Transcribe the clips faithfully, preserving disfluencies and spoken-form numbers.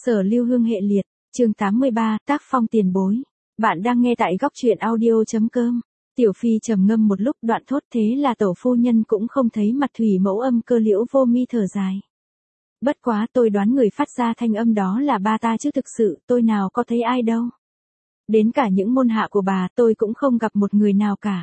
Sở Lưu Hương hệ liệt, chương tám mươi ba, tác phong tiền bối. Bạn đang nghe tại góc truyện audio.com. Tiểu Phi trầm ngâm một lúc đoạn thốt thế là tẩu phu nhân cũng không thấy mặt thủy mẫu âm Cơ Liễu Vô Mi thở dài. Bất quá tôi đoán người phát ra thanh âm đó là ba ta chứ thực sự tôi nào có thấy ai đâu. Đến cả những môn hạ của bà tôi cũng không gặp một người nào cả.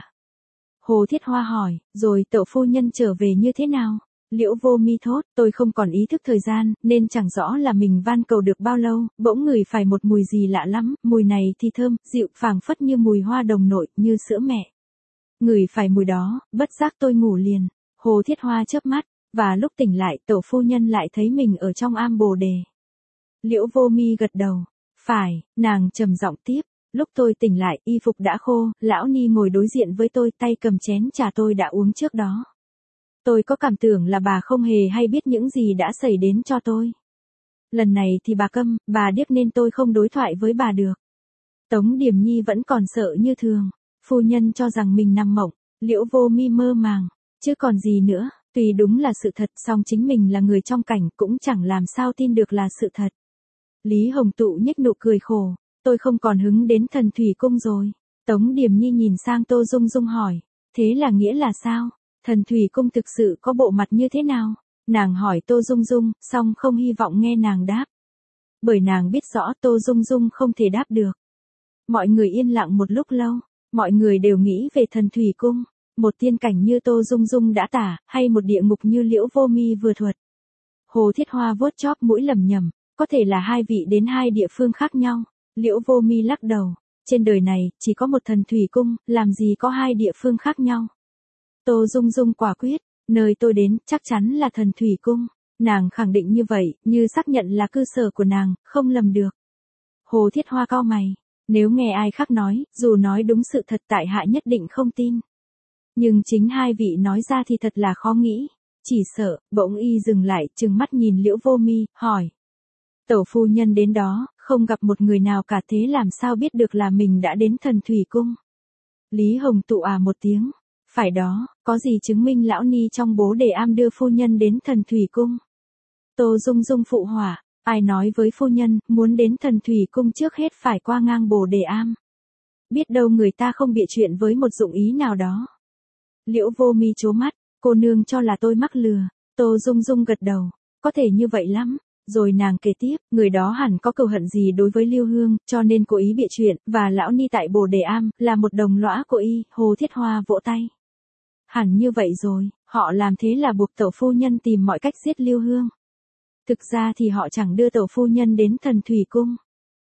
Hồ Thiết Hoa hỏi, rồi tẩu phu nhân trở về như thế nào? Liễu Vô Mi thốt, tôi không còn ý thức thời gian, nên chẳng rõ là mình van cầu được bao lâu, bỗng ngửi phải một mùi gì lạ lắm, mùi này thì thơm, dịu, phảng phất như mùi hoa đồng nội, như sữa mẹ. Ngửi phải mùi đó, bất giác tôi ngủ liền. Hồ Thiết Hoa chớp mắt, và lúc tỉnh lại, tẩu phu nhân lại thấy mình ở trong am Bồ Đề. Liễu Vô Mi gật đầu, phải, nàng trầm giọng tiếp. Lúc tôi tỉnh lại, y phục đã khô, lão ni ngồi đối diện với tôi, tay cầm chén trà tôi đã uống trước đó. Tôi có cảm tưởng là bà không hề hay biết những gì đã xảy đến cho tôi. Lần này thì bà câm, bà điếc nên tôi không đối thoại với bà được. Tống Điềm Nhi vẫn còn sợ như thường. Phu nhân cho rằng mình nằm mộng, Liễu Vô Mi mơ màng, chứ còn gì nữa, tuy đúng là sự thật, song chính mình là người trong cảnh cũng chẳng làm sao tin được là sự thật. Lý Hồng Tụ nhếch nụ cười khổ, tôi không còn hứng đến Thần Thủy Cung rồi. Tống Điềm Nhi nhìn sang Tô Dung Dung hỏi, thế là nghĩa là sao? Thần Thủy Cung thực sự có bộ mặt như thế nào? Nàng hỏi Tô Dung Dung, song không hy vọng nghe nàng đáp. Bởi nàng biết rõ Tô Dung Dung không thể đáp được. Mọi người yên lặng một lúc lâu, mọi người đều nghĩ về Thần Thủy Cung, một tiên cảnh như Tô Dung Dung đã tả, hay một địa ngục như Liễu Vô Mi vừa thuật. Hồ Thiết Hoa vuốt chóp mũi lẩm nhẩm, có thể là hai vị đến hai địa phương khác nhau. Liễu Vô Mi lắc đầu, trên đời này chỉ có một Thần Thủy Cung, làm gì có hai địa phương khác nhau. Tô Dung Dung quả quyết, nơi tôi đến chắc chắn là Thần Thủy Cung. Nàng khẳng định như vậy, như xác nhận là cư sở của nàng, không lầm được. Hồ Thiết Hoa cau mày, nếu nghe ai khác nói, dù nói đúng sự thật tại hạ nhất định không tin. Nhưng chính hai vị nói ra thì thật là khó nghĩ. Chỉ sợ, bỗng y dừng lại, trừng mắt nhìn Liễu Vô Mi, hỏi. Tẩu phu nhân đến đó, không gặp một người nào cả, thế làm sao biết được là mình đã đến Thần Thủy Cung? Lý Hồng Tụ à một tiếng. Phải đó, có gì chứng minh lão ni trong Bồ Đề Am đưa phu nhân đến Thần Thủy Cung? Tô Dung Dung phụ họa, ai nói với phu nhân, muốn đến Thần Thủy Cung trước hết phải qua ngang Bồ Đề Am. Biết đâu người ta không bịa chuyện với một dụng ý nào đó. Liễu Vô Mi trố mắt, cô nương cho là tôi mắc lừa. Tô Dung Dung gật đầu, có thể như vậy lắm. Rồi nàng kể tiếp, người đó hẳn có cừu hận gì đối với Lưu Hương, cho nên cố ý bịa chuyện, và lão ni tại Bồ Đề Am, là một đồng lõa của y. Hồ Thiết Hoa vỗ tay. Hẳn như vậy rồi, họ làm thế là buộc tẩu phu nhân tìm mọi cách giết Lưu Hương. Thực ra thì họ chẳng đưa tẩu phu nhân đến Thần Thủy Cung.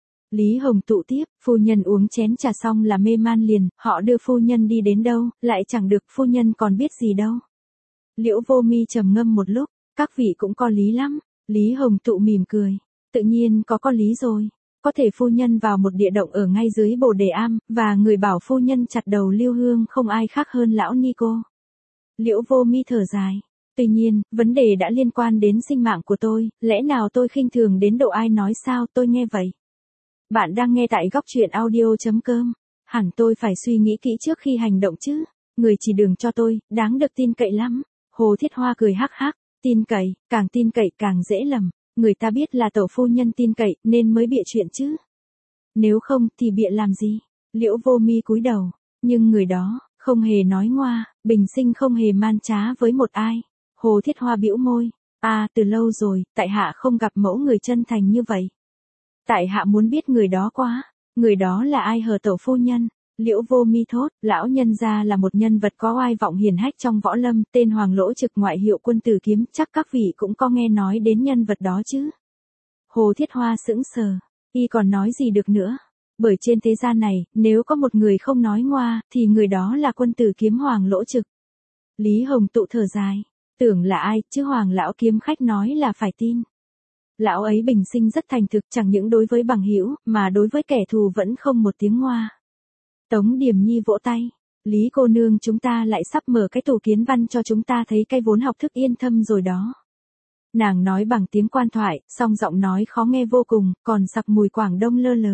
Lý Hồng Tụ tiếp, phu nhân uống chén trà xong là mê man liền, họ đưa phu nhân đi đến đâu, lại chẳng được, phu nhân còn biết gì đâu. Liễu Vô Mi trầm ngâm một lúc, các vị cũng có lý lắm. Lý Hồng Tụ mỉm cười, tự nhiên có có lý rồi. Có thể phu nhân vào một địa động ở ngay dưới Bồ Đề Am, và người bảo phu nhân chặt đầu Lưu Hương không ai khác hơn lão ni cô. Liễu Vô Mi thở dài. Tuy nhiên, vấn đề đã liên quan đến sinh mạng của tôi, lẽ nào tôi khinh thường đến độ ai nói sao tôi nghe vậy? Bạn đang nghe tại góc truyện audio.com. Hẳn tôi phải suy nghĩ kỹ trước khi hành động chứ. Người chỉ đường cho tôi, đáng được tin cậy lắm. Hồ Thiết Hoa cười hắc hắc. Tin cậy, càng tin cậy càng dễ lầm. Người ta biết là tẩu phu nhân tin cậy nên mới bịa chuyện chứ. Nếu không thì bịa làm gì? Liễu Vô Mi cúi đầu. Nhưng người đó, không hề nói ngoa, bình sinh không hề man trá với một ai. Hồ Thiết Hoa bĩu môi. À, từ lâu rồi, tại hạ không gặp mẫu người chân thành như vậy. Tại hạ muốn biết người đó quá. Người đó là ai hờ tẩu phu nhân? Liễu Vô Mi thốt, lão nhân gia là một nhân vật có oai vọng hiển hách trong võ lâm, tên Hoàng Lỗ Trực, ngoại hiệu Quân Tử Kiếm, chắc các vị cũng có nghe nói đến nhân vật đó chứ. Hồ Thiết Hoa sững sờ, y còn nói gì được nữa. Bởi trên thế gian này, nếu có một người không nói ngoa, thì người đó là Quân Tử Kiếm Hoàng Lỗ Trực. Lý Hồng Tụ thở dài, tưởng là ai, chứ Hoàng lão kiếm khách nói là phải tin. Lão ấy bình sinh rất thành thực, chẳng những đối với bằng hữu, mà đối với kẻ thù vẫn không một tiếng ngoa. Tống Điềm Nhi vỗ tay, Lý cô nương chúng ta lại sắp mở cái tủ kiến văn cho chúng ta thấy cái vốn học thức yên thâm rồi đó. Nàng nói bằng tiếng quan thoại, song giọng nói khó nghe vô cùng, còn sặc mùi Quảng Đông lơ lớ.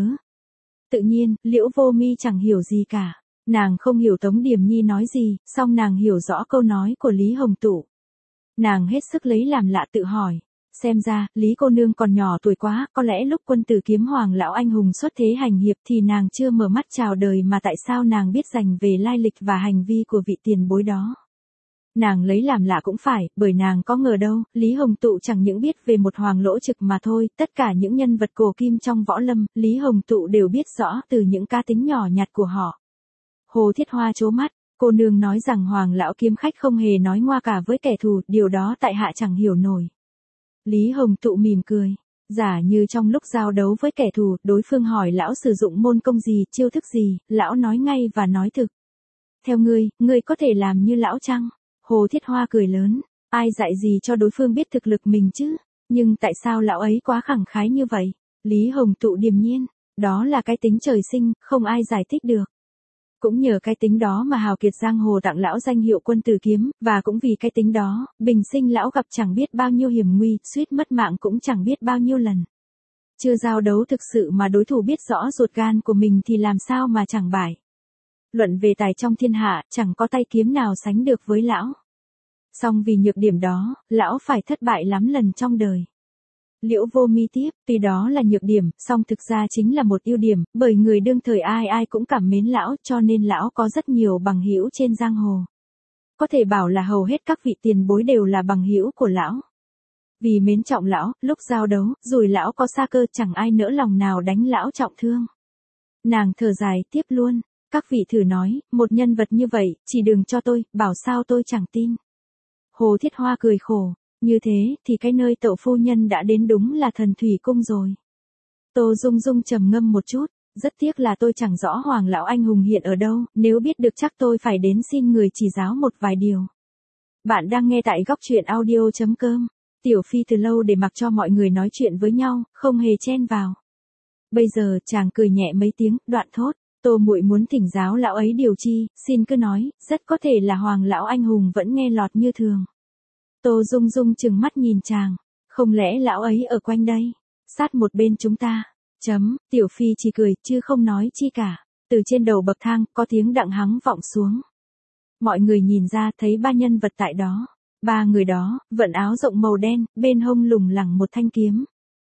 Tự nhiên, Liễu Vô Mi chẳng hiểu gì cả. Nàng không hiểu Tống Điềm Nhi nói gì, song nàng hiểu rõ câu nói của Lý Hồng Tụ. Nàng hết sức lấy làm lạ tự hỏi, Xem ra, Lý cô nương còn nhỏ tuổi quá, có lẽ lúc quân tử kiếm hoàng lão anh hùng xuất thế hành hiệp thì nàng chưa mở mắt chào đời mà tại sao nàng biết dành về lai lịch và hành vi của vị tiền bối đó. Nàng lấy làm lạ cũng phải, bởi nàng có ngờ đâu, Lý Hồng Tụ chẳng những biết về một hoàng lỗ trực mà thôi, tất cả những nhân vật cổ kim trong võ lâm, Lý Hồng Tụ đều biết rõ từ những cá tính nhỏ nhặt của họ. Hồ Thiết Hoa trố mắt, cô nương nói rằng hoàng lão kiếm khách không hề nói ngoa cả với kẻ thù, điều đó tại hạ chẳng hiểu nổi. Lý Hồng Tụ mỉm cười, giả như trong lúc giao đấu với kẻ thù, đối phương hỏi lão sử dụng môn công gì, chiêu thức gì, lão nói ngay và nói thực. Theo ngươi, ngươi có thể làm như lão chăng? Hồ Thiết Hoa cười lớn, ai dạy gì cho đối phương biết thực lực mình chứ, nhưng tại sao lão ấy quá khẳng khái như vậy? Lý Hồng Tụ điềm nhiên, đó là cái tính trời sinh, không ai giải thích được. Cũng nhờ cái tính đó mà hào kiệt giang hồ tặng lão danh hiệu quân tử kiếm, và cũng vì cái tính đó, bình sinh lão gặp chẳng biết bao nhiêu hiểm nguy, suýt mất mạng cũng chẳng biết bao nhiêu lần. Chưa giao đấu thực sự mà đối thủ biết rõ ruột gan của mình thì làm sao mà chẳng bại. Luận về tài trong thiên hạ, chẳng có tay kiếm nào sánh được với lão. Song vì nhược điểm đó, lão phải thất bại lắm lần trong đời. Liễu Vô Mi tiếp, tuy đó là nhược điểm, song thực ra chính là một ưu điểm, bởi người đương thời ai ai cũng cảm mến lão, cho nên lão có rất nhiều bằng hữu trên giang hồ. Có thể bảo là hầu hết các vị tiền bối đều là bằng hữu của lão. Vì mến trọng lão, lúc giao đấu, dù lão có xa cơ chẳng ai nỡ lòng nào đánh lão trọng thương. Nàng thở dài, tiếp luôn, các vị thử nói, một nhân vật như vậy, chỉ đừng cho tôi, bảo sao tôi chẳng tin. Hồ Thiết Hoa cười khổ, như thế thì cái nơi tẩu phu nhân đã đến đúng là Thần Thủy Cung rồi. Tô Dung Dung trầm ngâm một chút, rất tiếc là tôi chẳng rõ hoàng lão anh hùng hiện ở đâu, nếu biết được chắc tôi phải đến xin người chỉ giáo một vài điều. Bạn đang nghe tại góc truyện audio chấm com. Tiểu Phi từ lâu để mặc cho mọi người nói chuyện với nhau, không hề chen vào. Bây giờ chàng cười nhẹ mấy tiếng, đoạn thốt, Tô muội muốn thỉnh giáo lão ấy điều chi, xin cứ nói, rất có thể là hoàng lão anh hùng vẫn nghe lọt như thường. Tô Dung Dung trừng mắt nhìn chàng, không lẽ lão ấy ở quanh đây, sát một bên chúng ta, chấm, Tiểu Phi chỉ cười, chứ không nói chi cả. Từ trên đầu bậc thang, có tiếng đặng hắng vọng xuống. Mọi người nhìn ra thấy ba nhân vật tại đó. Ba người đó, vận áo rộng màu đen, bên hông lủng lẳng một thanh kiếm.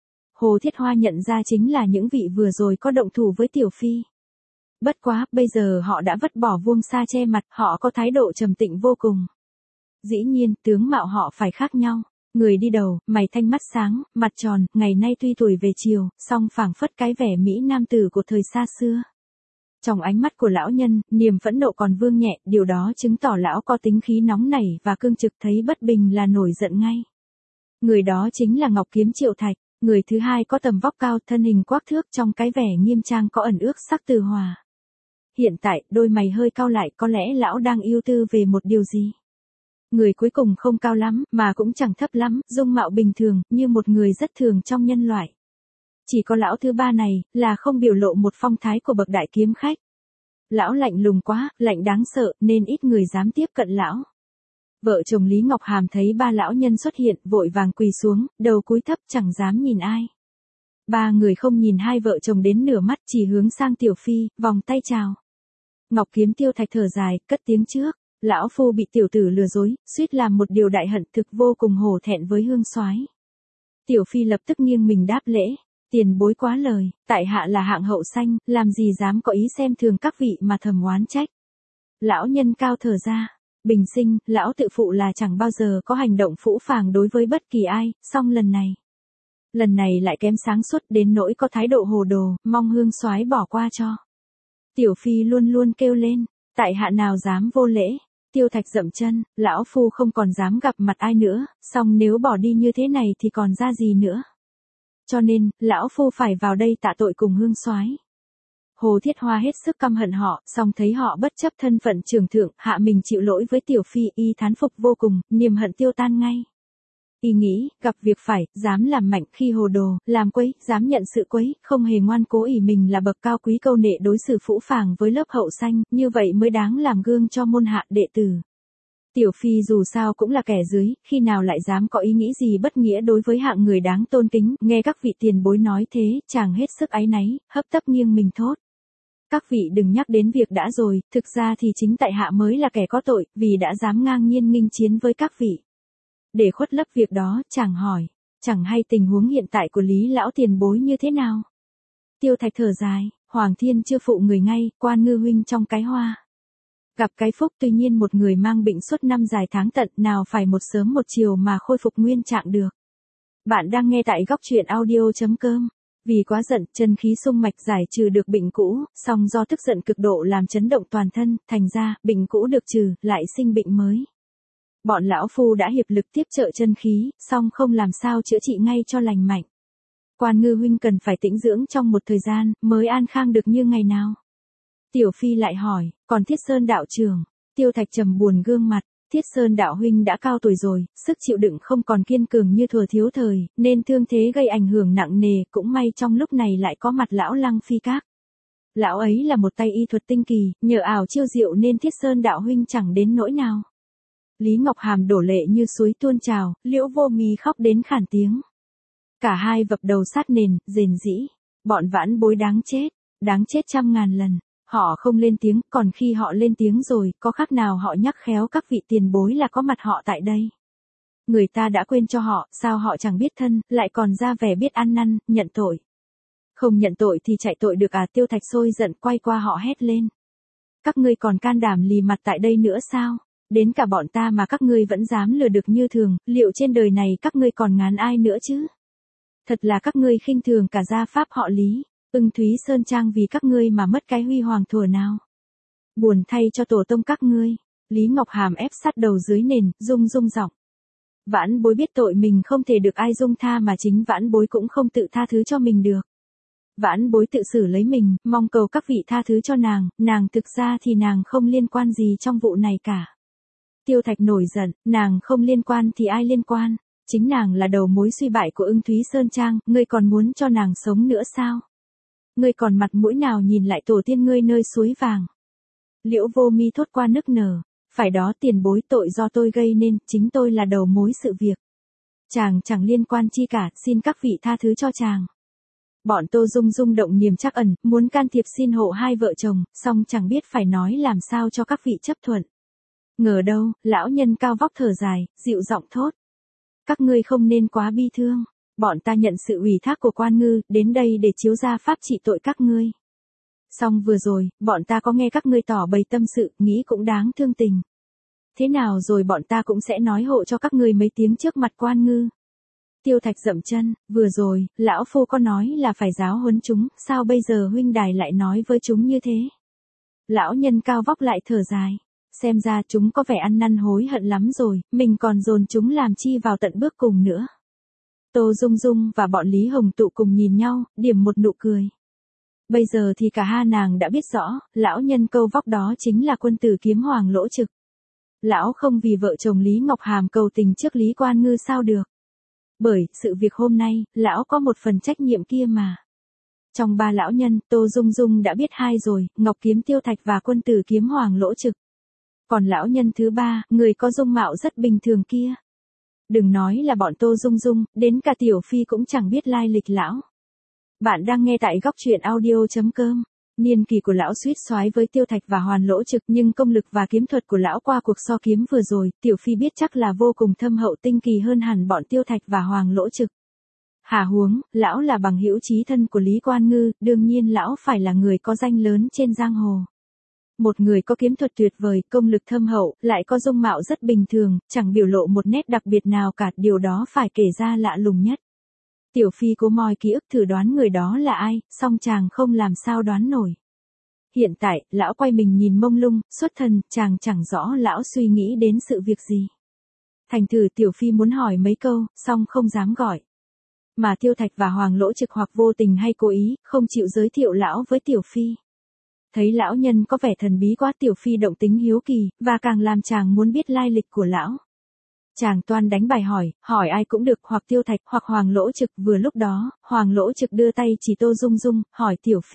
Hồ Thiết Hoa nhận ra chính là những vị vừa rồi có động thủ với Tiểu Phi. Bất quá, bây giờ họ đã vứt bỏ vuông sa che mặt, họ có thái độ trầm tĩnh vô cùng. Dĩ nhiên, tướng mạo họ phải khác nhau. Người đi đầu, mày thanh mắt sáng, mặt tròn, ngày nay tuy tuổi về chiều, song phảng phất cái vẻ mỹ nam tử của thời xa xưa. Trong ánh mắt của lão nhân, niềm phẫn nộ còn vương nhẹ, điều đó chứng tỏ lão có tính khí nóng nảy và cương trực, thấy bất bình là nổi giận ngay. Người đó chính là Ngọc Kiếm Triệu Thạch, người thứ hai có tầm vóc cao, thân hình quắc thước, trong cái vẻ nghiêm trang có ẩn ước sắc từ hòa. Hiện tại, đôi mày hơi cau lại, có lẽ lão đang ưu tư về một điều gì. Người cuối cùng không cao lắm, mà cũng chẳng thấp lắm, dung mạo bình thường, như một người rất thường trong nhân loại. Chỉ có lão thứ ba này, là không biểu lộ một phong thái của bậc đại kiếm khách. Lão lạnh lùng quá, lạnh đáng sợ, nên ít người dám tiếp cận lão. Vợ chồng Lý Ngọc Hàm thấy ba lão nhân xuất hiện, vội vàng quỳ xuống, đầu cúi thấp chẳng dám nhìn ai. Ba người không nhìn hai vợ chồng đến nửa mắt, chỉ hướng sang Tiểu Phi, vòng tay chào. Ngọc Kiếm Tiêu Thạch thở dài, cất tiếng trước. Lão phu bị tiểu tử lừa dối, suýt làm một điều đại hận, thực vô cùng hổ thẹn với Hương soái. Tiểu Phi lập tức nghiêng mình đáp lễ, tiền bối quá lời, tại hạ là hạng hậu sanh, làm gì dám có ý xem thường các vị mà thầm oán trách. Lão nhân cao thở ra, bình sinh, lão tự phụ là chẳng bao giờ có hành động phũ phàng đối với bất kỳ ai, song lần này. Lần này lại kém sáng suốt đến nỗi có thái độ hồ đồ, mong Hương soái bỏ qua cho. Tiểu Phi luôn luôn kêu lên, tại hạ nào dám vô lễ. Tiêu Thạch dậm chân, lão phu không còn dám gặp mặt ai nữa, song nếu bỏ đi như thế này thì còn ra gì nữa. Cho nên, lão phu phải vào đây tạ tội cùng Hương soái. Hồ Thiết Hoa hết sức căm hận họ, song thấy họ bất chấp thân phận trưởng thượng, hạ mình chịu lỗi với Tiểu Phi, y thán phục vô cùng, niềm hận tiêu tan ngay. Y nghĩ, gặp việc phải, dám làm mạnh khi hồ đồ, làm quấy, dám nhận sự quấy, không hề ngoan cố ỷ mình là bậc cao quý câu nệ đối xử phũ phàng với lớp hậu sanh, như vậy mới đáng làm gương cho môn hạ đệ tử. Tiểu Phi dù sao cũng là kẻ dưới, khi nào lại dám có ý nghĩ gì bất nghĩa đối với hạng người đáng tôn kính, nghe các vị tiền bối nói thế, chàng hết sức áy náy, hấp tấp nghiêng mình thốt. Các vị đừng nhắc đến việc đã rồi, thực ra thì chính tại hạ mới là kẻ có tội, vì đã dám ngang nhiên nghinh chiến với các vị. Để khuất lấp việc đó, chàng hỏi, Chẳng hay tình huống hiện tại của Lý lão tiền bối như thế nào. Tiêu Thạch thở dài, Hoàng Thiên chưa phụ người ngay, Quan Ngư huynh trong cái hoa. Gặp cái phúc, tuy nhiên một người mang bệnh suốt năm dài tháng tận, nào phải một sớm một chiều mà khôi phục nguyên trạng được. Bạn đang nghe tại góc truyện audio chấm com. Vì quá giận, chân khí xung mạch giải trừ được bệnh cũ, song do tức giận cực độ làm chấn động toàn thân, thành ra, bệnh cũ được trừ, lại sinh bệnh mới. Bọn lão phu đã hiệp lực tiếp trợ chân khí, song không làm sao chữa trị ngay cho lành mạnh. Quan Ngư huynh cần phải tĩnh dưỡng trong một thời gian, mới an khang được như ngày nào. Tiểu Phi lại hỏi, còn Thiết Sơn đạo trưởng? Tiêu Thạch trầm buồn gương mặt, Thiết Sơn đạo huynh đã cao tuổi rồi, sức chịu đựng không còn kiên cường như thuở thiếu thời, nên thương thế gây ảnh hưởng nặng nề, cũng may trong lúc này lại có mặt lão Lăng Phi Các. Lão ấy là một tay y thuật tinh kỳ, nhờ ảo chiêu diệu nên Thiết Sơn đạo huynh chẳng đến nỗi nào. Lý Ngọc Hàm đổ lệ như suối tuôn trào, Liễu Vô Mì khóc đến khản tiếng. Cả hai vập đầu sát nền, rền rĩ. Bọn vãn bối đáng chết, đáng chết trăm ngàn lần. Họ không lên tiếng, còn khi họ lên tiếng rồi, có khác nào họ nhắc khéo các vị tiền bối là có mặt họ tại đây. Người ta đã quên cho họ, sao họ chẳng biết thân, lại còn ra vẻ biết ăn năn, nhận tội. Không nhận tội thì chạy tội được à? Tiêu Thạch sôi giận quay qua họ hét lên. Các ngươi còn can đảm lì mặt tại đây nữa sao? Đến cả bọn ta mà các ngươi vẫn dám lừa được như thường, liệu trên đời này các ngươi còn ngán ai nữa chứ? Thật là các ngươi khinh thường cả gia pháp họ Lý. Ưng Thúy Sơn Trang vì các ngươi mà mất cái huy hoàng thuở nào. Buồn thay cho tổ tông các ngươi. Lý Ngọc Hàm ép sát đầu dưới nền, rung rung giọng. Vãn bối biết tội mình không thể được ai dung tha mà chính vãn bối cũng không tự tha thứ cho mình được. Vãn bối tự xử lấy mình, mong cầu các vị tha thứ cho nàng, nàng thực ra thì nàng không liên quan gì trong vụ này cả. Tiêu Thạch nổi giận, nàng không liên quan thì ai liên quan, chính nàng là đầu mối suy bại của Ưng Thúy Sơn Trang, ngươi còn muốn cho nàng sống nữa sao? Ngươi còn mặt mũi nào nhìn lại tổ tiên ngươi nơi suối vàng? Liễu Vô Mi thốt qua nức nở, phải đó tiền bối, tội do tôi gây nên, chính tôi là đầu mối sự việc. Chàng chẳng liên quan chi cả, xin các vị tha thứ cho chàng. Bọn Tô Dung Dung động niềm trắc ẩn, muốn can thiệp xin hộ hai vợ chồng, song chẳng biết phải nói làm sao cho các vị chấp thuận. Ngờ đâu, lão nhân cao vóc thở dài, dịu giọng thốt. Các ngươi không nên quá bi thương. Bọn ta nhận sự ủy thác của Quan Ngư, đến đây để chiếu ra pháp trị tội các ngươi. Xong vừa rồi, bọn ta có nghe các ngươi tỏ bày tâm sự, nghĩ cũng đáng thương tình. Thế nào rồi bọn ta cũng sẽ nói hộ cho các ngươi mấy tiếng trước mặt Quan Ngư. Tiêu Thạch dậm chân, vừa rồi, lão phu có nói là phải giáo huấn chúng, sao bây giờ huynh đài lại nói với chúng như thế? Lão nhân cao vóc lại thở dài. Xem ra chúng có vẻ ăn năn hối hận lắm rồi, mình còn dồn chúng làm chi vào tận bước cùng nữa. Tô Dung Dung và bọn Lý Hồng Tụ cùng nhìn nhau, điểm một nụ cười. Bây giờ thì cả hai nàng đã biết rõ, lão nhân câu vóc đó chính là quân tử Kiếm Hoàng Lỗ Trực. Lão không vì vợ chồng Lý Ngọc Hàm cầu tình trước Lý Quan Ngư sao được. Bởi, sự việc hôm nay, lão có một phần trách nhiệm kia mà. Trong ba lão nhân, Tô Dung Dung đã biết hai rồi, Ngọc Kiếm Tiêu Thạch và quân tử Kiếm Hoàng Lỗ Trực. Còn lão nhân thứ ba, người có dung mạo rất bình thường kia. Đừng nói là bọn Tô Dung Dung, đến cả Tiểu Phi cũng chẳng biết lai lịch lão. Bạn đang nghe tại góc truyện audio chấm com. Niên kỳ của lão suýt soái với Tiêu Thạch và Hoàn Lỗ Trực, nhưng công lực và kiếm thuật của lão qua cuộc so kiếm vừa rồi, Tiểu Phi biết chắc là vô cùng thâm hậu tinh kỳ hơn hẳn bọn Tiêu Thạch và Hoàng Lỗ Trực. Hà huống, lão là bằng hữu chí thân của Lý Quan Ngư, đương nhiên lão phải là người có danh lớn trên giang hồ. Một người có kiếm thuật tuyệt vời, công lực thâm hậu, lại có dung mạo rất bình thường, chẳng biểu lộ một nét đặc biệt nào cả, điều đó phải kể ra lạ lùng nhất. Tiểu Phi cố moi ký ức thử đoán người đó là ai, song chàng không làm sao đoán nổi. Hiện tại, lão quay mình nhìn mông lung, xuất thần, chàng chẳng rõ lão suy nghĩ đến sự việc gì. Thành thử Tiểu Phi muốn hỏi mấy câu, song không dám gọi. Mà Tiêu Thạch và Hoàng Lỗ Trực hoặc vô tình hay cố ý, không chịu giới thiệu lão với Tiểu Phi. Thấy lão nhân có vẻ thần bí quá, Tiểu Phi động tính hiếu kỳ, và càng làm chàng muốn biết lai lịch của lão. Chàng toan đánh bài hỏi, hỏi ai cũng được, hoặc Tiêu Thạch, hoặc Hoàng Lỗ Trực. Vừa lúc đó, Hoàng Lỗ Trực đưa tay chỉ Tô Dung Dung, hỏi Tiểu Phi.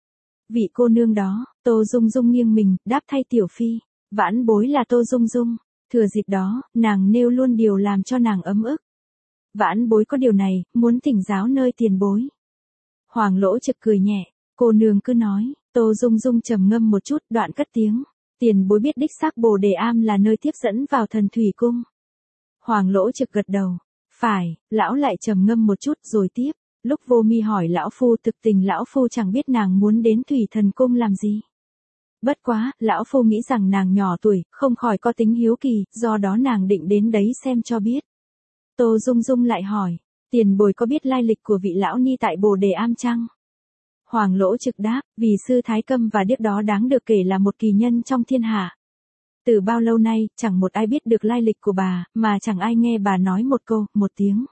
Vị cô nương đó, Tô Dung Dung nghiêng mình, đáp thay Tiểu Phi. Vãn bối là Tô Dung Dung. Thừa dịp đó, nàng nêu luôn điều làm cho nàng ấm ức. Vãn bối có điều này, muốn thỉnh giáo nơi tiền bối. Hoàng Lỗ Trực cười nhẹ, cô nương cứ nói. Tô Dung Dung trầm ngâm một chút, đoạn cất tiếng. Tiền bối biết đích xác Bồ Đề Am là nơi tiếp dẫn vào Thần Thủy Cung. Hoàng Lỗ Trực gật đầu. Phải, lão lại trầm ngâm một chút rồi tiếp, lúc Vô Mi hỏi lão phu thực tình lão phu chẳng biết nàng muốn đến Thủy Thần Cung làm gì. Bất quá, lão phu nghĩ rằng nàng nhỏ tuổi, không khỏi có tính hiếu kỳ, do đó nàng định đến đấy xem cho biết. Tô Dung Dung lại hỏi, tiền bối có biết lai lịch của vị lão ni tại Bồ Đề Am chăng? Hoàng Lỗ Trực đáp, vì sư Thái Câm và điếc đó đáng được kể là một kỳ nhân trong thiên hạ. Từ bao lâu nay, chẳng một ai biết được lai lịch của bà, mà chẳng ai nghe bà nói một câu, một tiếng.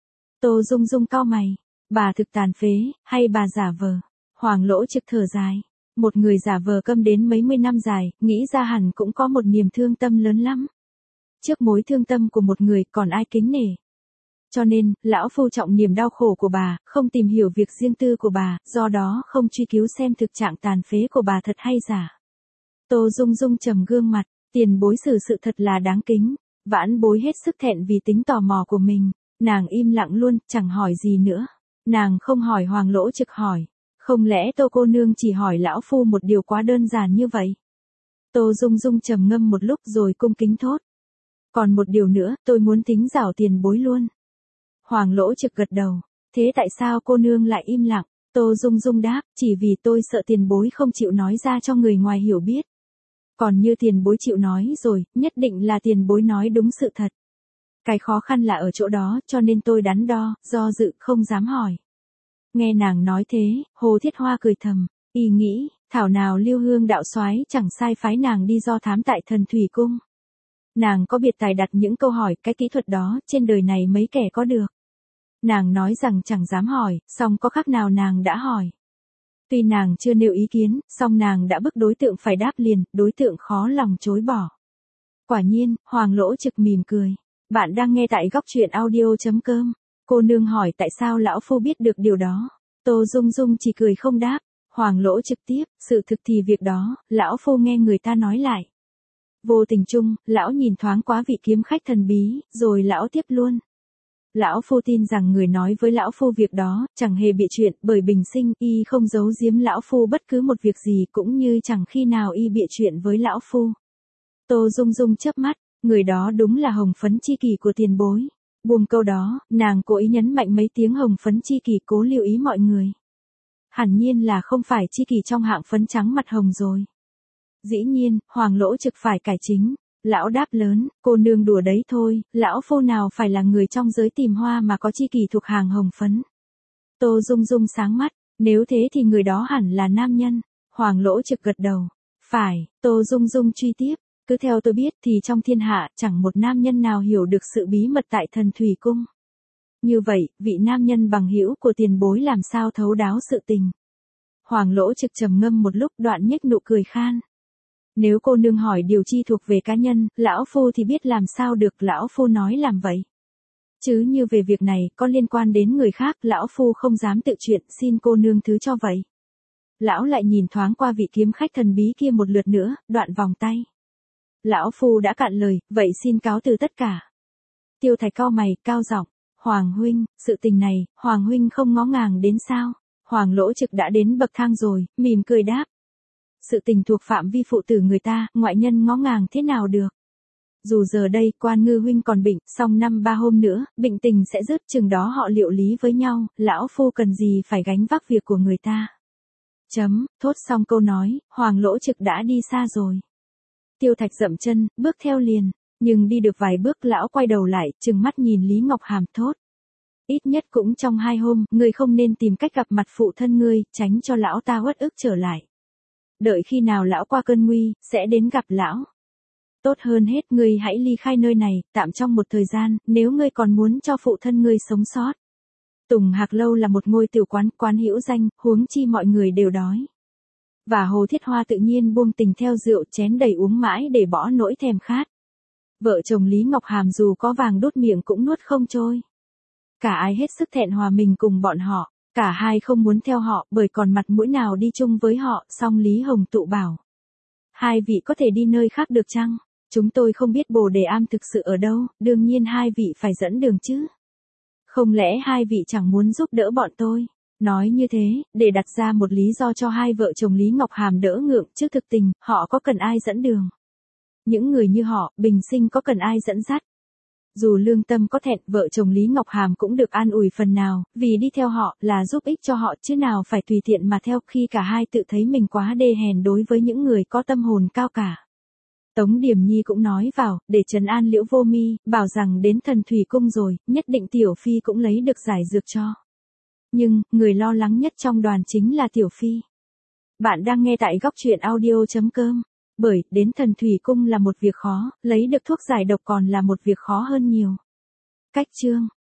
Tô Dung Dung cau mày, bà thực tàn phế, hay bà giả vờ? Hoàng Lỗ Trực thở dài, một người giả vờ câm đến mấy mươi năm dài, nghĩ ra hẳn cũng có một niềm thương tâm lớn lắm. Trước mối thương tâm của một người còn ai kính nể. Cho nên, lão phu trọng niềm đau khổ của bà, không tìm hiểu việc riêng tư của bà, do đó không truy cứu xem thực trạng tàn phế của bà thật hay giả. Tô Dung Dung trầm gương mặt, tiền bối xử sự thật là đáng kính, vãn bối hết sức thẹn vì tính tò mò của mình, nàng im lặng luôn, chẳng hỏi gì nữa. Nàng không hỏi Hoàng Lỗ Trực hỏi, không lẽ Tô cô nương chỉ hỏi lão phu một điều quá đơn giản như vậy? Tô Dung Dung trầm ngâm một lúc rồi cung kính thốt. Còn một điều nữa, tôi muốn tính giảo tiền bối luôn. Hoàng Lỗ Trực gật đầu, thế tại sao cô nương lại im lặng? Tô Dung Dung đáp, chỉ vì tôi sợ tiền bối không chịu nói ra cho người ngoài hiểu biết. Còn như tiền bối chịu nói rồi, nhất định là tiền bối nói đúng sự thật. Cái khó khăn là ở chỗ đó, cho nên tôi đắn đo, do dự, không dám hỏi. Nghe nàng nói thế, Hồ Thiết Hoa cười thầm, y nghĩ, thảo nào Lưu Hương đạo soái chẳng sai phái nàng đi do thám tại Thần Thủy Cung. Nàng có biệt tài đặt những câu hỏi, cái kỹ thuật đó, trên đời này mấy kẻ có được. Nàng nói rằng chẳng dám hỏi, song có khác nào nàng đã hỏi. Tuy nàng chưa nêu ý kiến, song nàng đã bức đối tượng phải đáp liền, đối tượng khó lòng chối bỏ. Quả nhiên, Hoàng Lỗ Trực mỉm cười. Bạn đang nghe tại góc truyện audio chấm com. Cô nương hỏi tại sao lão phu biết được điều đó. Tô Dung Dung chỉ cười không đáp. Hoàng Lỗ Trực tiếp, sự thực thì việc đó, lão phu nghe người ta nói lại. Vô tình chung, lão nhìn thoáng quá vị kiếm khách thần bí, rồi lão tiếp luôn. Lão phu tin rằng người nói với lão phu việc đó, chẳng hề bịa chuyện, bởi bình sinh, y không giấu giếm lão phu bất cứ một việc gì cũng như chẳng khi nào y bịa chuyện với lão phu. Tô Dung Dung chớp mắt, người đó đúng là hồng phấn chi kỷ của tiền bối. Buông câu đó, nàng cố ý nhấn mạnh mấy tiếng hồng phấn chi kỷ cố lưu ý mọi người. Hẳn nhiên là không phải chi kỷ trong hạng phấn trắng mặt hồng rồi. Dĩ nhiên, Hoàng Lỗ Trực phải cải chính. Lão đáp lớn, cô nương đùa đấy thôi, lão phu nào phải là người trong giới tìm hoa mà có chi kỷ thuộc hàng hồng phấn. Tô Dung Dung sáng mắt, nếu thế thì người đó hẳn là nam nhân. Hoàng Lỗ Trực gật đầu. Phải, Tô Dung Dung truy tiếp, cứ theo tôi biết thì trong thiên hạ chẳng một nam nhân nào hiểu được sự bí mật tại Thần Thủy Cung. Như vậy, vị nam nhân bằng hữu của tiền bối làm sao thấu đáo sự tình. Hoàng Lỗ Trực trầm ngâm một lúc đoạn nhếch nụ cười khan. Nếu cô nương hỏi điều chi thuộc về cá nhân, lão phu thì biết làm sao được, lão phu nói làm vậy. Chứ như về việc này có liên quan đến người khác, lão phu không dám tự chuyện, xin cô nương thứ cho vậy. Lão lại nhìn thoáng qua vị kiếm khách thần bí kia một lượt nữa, đoạn vòng tay. Lão phu đã cạn lời, vậy xin cáo từ tất cả. Tiêu Thạch cau mày, cao giọng, Hoàng huynh, sự tình này, Hoàng huynh không ngó ngàng đến sao? Hoàng Lỗ Trực đã đến bậc thang rồi, mỉm cười đáp. Sự tình thuộc phạm vi phụ tử người ta, ngoại nhân ngó ngàng thế nào được. Dù giờ đây, Quan Ngư huynh còn bệnh, song năm ba hôm nữa, bệnh tình sẽ dứt, chừng đó họ liệu lý với nhau, lão phu cần gì phải gánh vác việc của người ta. Chấm, thốt xong câu nói, Hoàng Lỗ Trực đã đi xa rồi. Tiêu Thạch dậm chân, bước theo liền, nhưng đi được vài bước lão quay đầu lại, trừng mắt nhìn Lý Ngọc Hàm thốt. Ít nhất cũng trong hai hôm, ngươi không nên tìm cách gặp mặt phụ thân ngươi, tránh cho lão ta uất ức trở lại. Đợi khi nào lão qua cơn nguy, sẽ đến gặp lão. Tốt hơn hết ngươi hãy ly khai nơi này, tạm trong một thời gian, nếu ngươi còn muốn cho phụ thân ngươi sống sót. Tùng Hạc Lâu là một ngôi tiểu quán, quán hữu danh, huống chi mọi người đều đói. Và Hồ Thiết Hoa tự nhiên buông tình theo rượu chén đầy uống mãi để bỏ nỗi thèm khát. Vợ chồng Lý Ngọc Hàm dù có vàng đốt miệng cũng nuốt không trôi. Cả ai hết sức thẹn hòa mình cùng bọn họ. Cả hai không muốn theo họ bởi còn mặt mũi nào đi chung với họ, song Lý Hồng Tụ bảo. Hai vị có thể đi nơi khác được chăng? Chúng tôi không biết Bồ Đề Am thực sự ở đâu, đương nhiên hai vị phải dẫn đường chứ. Không lẽ hai vị chẳng muốn giúp đỡ bọn tôi? Nói như thế, để đặt ra một lý do cho hai vợ chồng Lý Ngọc Hàm đỡ ngượng, chứ thực tình, họ có cần ai dẫn đường. Những người như họ, bình sinh có cần ai dẫn dắt. Dù lương tâm có thẹn, vợ chồng Lý Ngọc Hàm cũng được an ủi phần nào, vì đi theo họ là giúp ích cho họ chứ nào phải tùy tiện mà theo, khi cả hai tự thấy mình quá đê hèn đối với những người có tâm hồn cao cả. Tống Điềm Nhi cũng nói vào, để trấn an Liễu Vô Mi, bảo rằng đến Thần Thủy Cung rồi, nhất định Tiểu Phi cũng lấy được giải dược cho. Nhưng, người lo lắng nhất trong đoàn chính là Tiểu Phi. Bạn đang nghe tại góc truyện audio chấm com. Bởi, đến Thần Thủy Cung là một việc khó, lấy được thuốc giải độc còn là một việc khó hơn nhiều. Cách chương